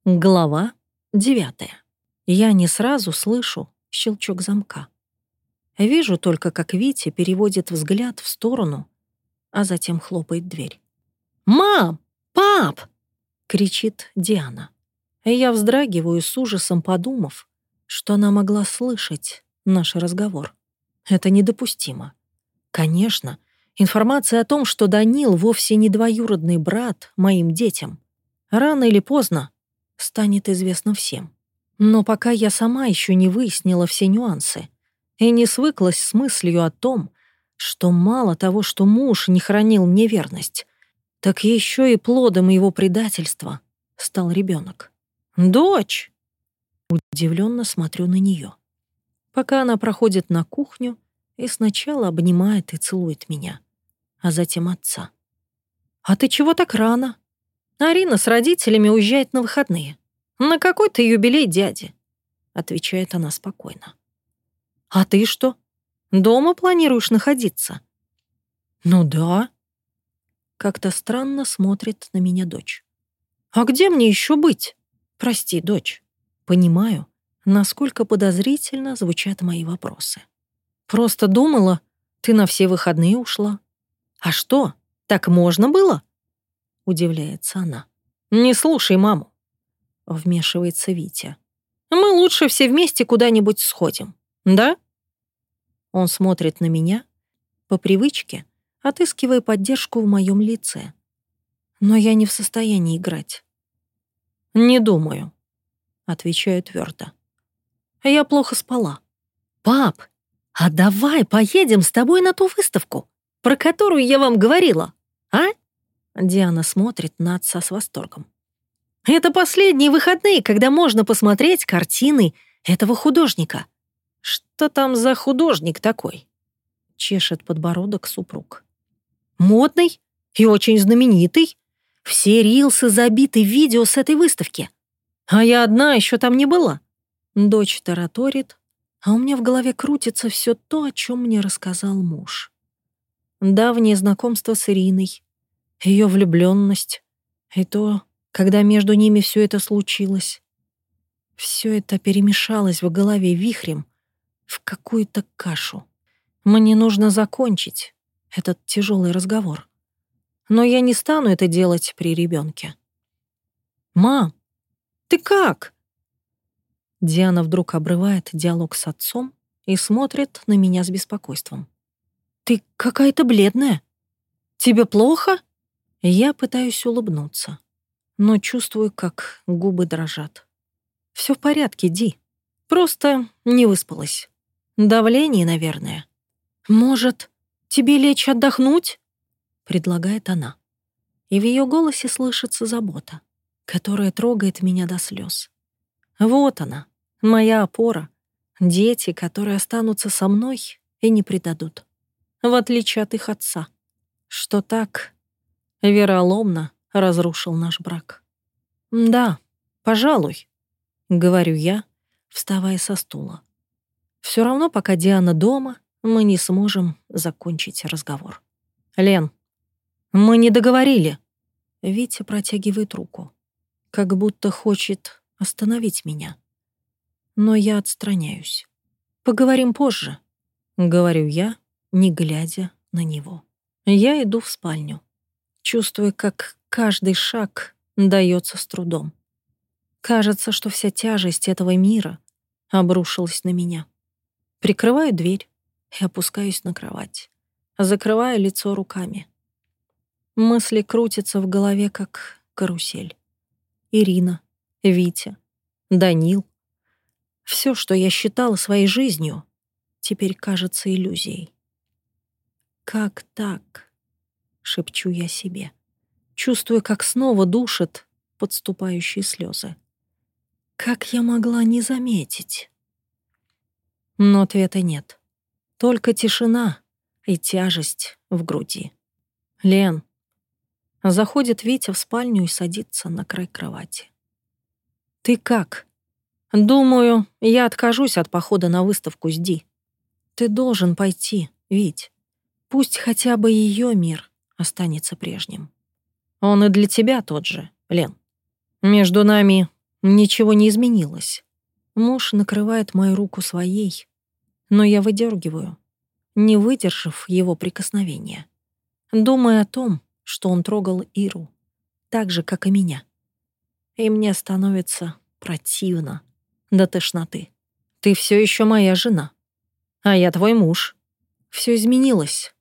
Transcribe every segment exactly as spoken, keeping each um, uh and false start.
Глава девятая. Я не сразу слышу щелчок замка. Вижу только, как Витя переводит взгляд в сторону, а затем хлопает дверь. «Мам! Пап!» — кричит Диана. Я вздрагиваю с ужасом, подумав, что она могла слышать наш разговор. Это недопустимо. Конечно, информация о том, что Данил вовсе не двоюродный брат моим детям, рано или поздно станет известно всем. Но пока я сама еще не выяснила все нюансы и не свыклась с мыслью о том, что мало того, что муж не хранил мне верность, так еще и плодом его предательства стал ребенок. «Дочь!» Удивленно смотрю на нее, пока она проходит на кухню и сначала обнимает и целует меня, а затем отца. «А ты чего так рано? Арина с родителями уезжает на выходные. На какой-то юбилей дяди», — отвечает она спокойно. «А ты что, дома планируешь находиться?» «Ну да». Как-то странно смотрит на меня дочь. «А где мне еще быть? Прости, дочь». Понимаю, насколько подозрительно звучат мои вопросы. «Просто думала, ты на все выходные ушла». «А что, так можно было?» — удивляется она. «Не слушай маму», — вмешивается Витя. «Мы лучше все вместе куда-нибудь сходим, да?» Он смотрит на меня, по привычке, отыскивая поддержку в моем лице. Но я не в состоянии играть. «Не думаю», — отвечаю твердо. «Я плохо спала». «Пап, а давай поедем с тобой на ту выставку, про которую я вам говорила, а?» Диана смотрит на отца с восторгом. «Это последние выходные, когда можно посмотреть картины этого художника». «Что там за художник такой?» — чешет подбородок супруг. «Модный и очень знаменитый. Все рилсы забиты видео с этой выставки. А я одна еще там не была». Дочь тараторит, а у меня в голове крутится все то, о чем мне рассказал муж. Давнее знакомство с Ириной, ее влюбленность и то, когда между ними все это случилось. Все это перемешалось в голове вихрем в какую-то кашу. Мне нужно закончить этот тяжелый разговор. Но я не стану это делать при ребенке. «Мам, ты как?» Диана вдруг обрывает диалог с отцом и смотрит на меня с беспокойством. «Ты какая-то бледная. Тебе плохо?» Я пытаюсь улыбнуться, но чувствую, как губы дрожат. «Все в порядке, Ди. Просто не выспалась. Давление, наверное». «Может, тебе лечь отдохнуть?» — предлагает она. И в ее голосе слышится забота, которая трогает меня до слез. Вот она, моя опора, дети, которые останутся со мной и не предадут, в отличие от их отца, что так вероломно разрушил наш брак. «Да, пожалуй», — говорю я, вставая со стула. Все равно, пока Диана дома, мы не сможем закончить разговор. «Лен, мы не договорили». Витя протягивает руку, как будто хочет остановить меня. Но я отстраняюсь. «Поговорим позже», — говорю я, не глядя на него. Я иду в спальню, чувствуя, как каждый шаг дается с трудом. Кажется, что вся тяжесть этого мира обрушилась на меня. Прикрываю дверь и опускаюсь на кровать, закрывая лицо руками. Мысли крутятся в голове, как карусель. Ирина, Витя, Данил. Все, что я считала своей жизнью, теперь кажется иллюзией. «Как так?» — шепчу я себе, чувствуя, как снова душат подступающие слезы. Как я могла не заметить? Но ответа нет. Только тишина и тяжесть в груди. «Лен». Заходит Витя в спальню и садится на край кровати. «Ты как?» «Думаю, я откажусь от похода на выставку с Ди. Ты должен пойти, Вить. Пусть хотя бы ее мир останется прежним. Он и для тебя тот же, Лен. Между нами Ничего не изменилось. Муж накрывает мою руку своей, но я выдергиваю, не выдержав его прикосновения, думая о том, что он трогал Иру, так же, как и меня. И мне становится противно до тошноты. Ты все еще моя жена, а я твой муж. Все изменилось.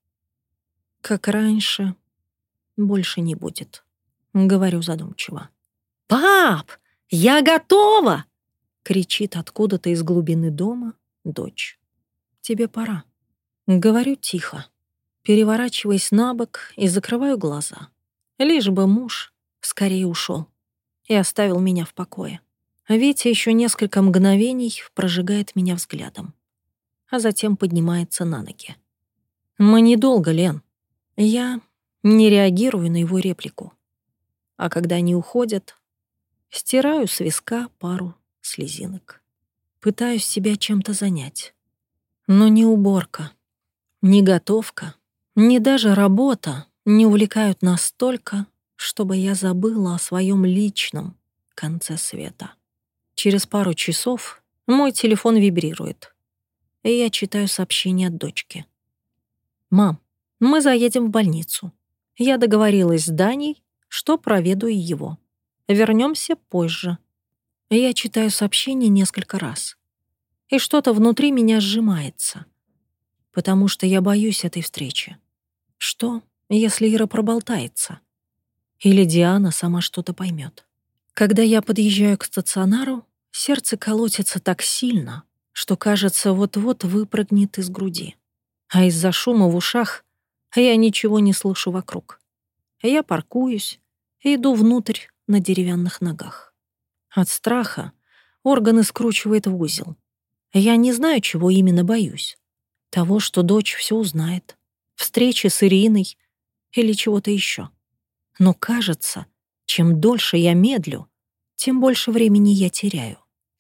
Как раньше, больше не будет, говорю задумчиво. «Пап, я готова!» — кричит откуда-то из глубины дома дочь. «Тебе пора». Говорю тихо, переворачиваясь на бок и закрываю глаза. Лишь бы муж скорее ушел и оставил меня в покое. Витя еще несколько мгновений прожигает меня взглядом, а затем поднимается на ноги. «Мы недолго, Лен». Я не реагирую на его реплику. А когда они уходят, стираю с виска пару слезинок. Пытаюсь себя чем-то занять. Но ни уборка, ни готовка, ни даже работа не увлекают настолько, чтобы я забыла о своем личном конце света. Через пару часов мой телефон вибрирует, и я читаю сообщение от дочки. «Мам, мы заедем в больницу. Я договорилась с Даней, что проведаю его. Вернемся позже». Я читаю сообщение несколько раз, и что-то внутри меня сжимается, потому что я боюсь этой встречи. Что, если Ира проболтается? Или Диана сама что-то поймет? Когда я подъезжаю к стационару, сердце колотится так сильно, что, кажется, вот-вот выпрыгнет из груди. А из-за шума в ушах я ничего не слышу вокруг. Я паркуюсь и иду внутрь на деревянных ногах. От страха органы скручивает в узел. Я не знаю, чего именно боюсь. Того, что дочь все узнает, встречи с Ириной или чего-то еще. Но кажется, чем дольше я медлю, тем больше времени я теряю.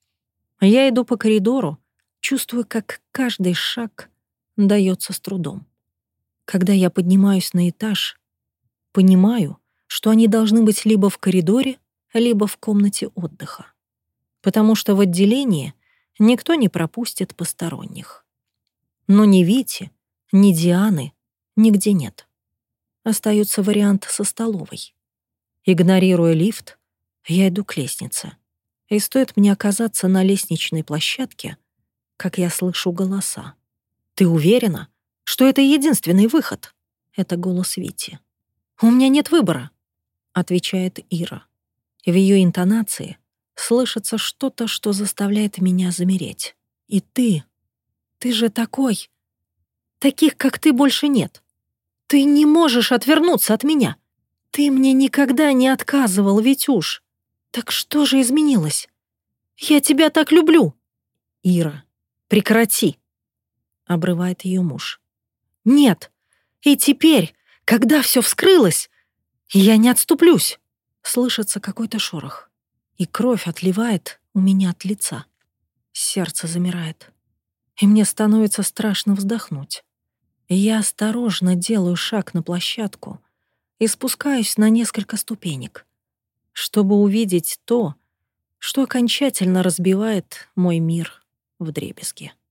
Я иду по коридору, чувствую, как каждый шаг дается с трудом. Когда я поднимаюсь на этаж, понимаю, что они должны быть либо в коридоре, либо в комнате отдыха, потому что в отделении никто не пропустит посторонних. Но ни Вити, ни Дианы нигде нет. Остается вариант со столовой. Игнорируя лифт, я иду к лестнице. И стоит мне оказаться на лестничной площадке, как я слышу голоса. «Ты уверена, что это единственный выход?» Это голос Вити. «У меня нет выбора», — отвечает Ира. И в ее интонации слышится что-то, что заставляет меня замереть. «И ты, ты же такой. Таких, как ты, больше нет. Ты не можешь отвернуться от меня. Ты мне никогда не отказывал, Витюш. Так что же изменилось? Я тебя так люблю!» «Ира, прекрати!» — обрывает ее муж. «Нет, и теперь, когда все вскрылось, я не отступлюсь!» Слышится какой-то шорох, и кровь отливает у меня от лица. Сердце замирает, и мне становится страшно вздохнуть. Я осторожно делаю шаг на площадку и спускаюсь на несколько ступенек, чтобы увидеть то, что окончательно разбивает мой мир вдребезги.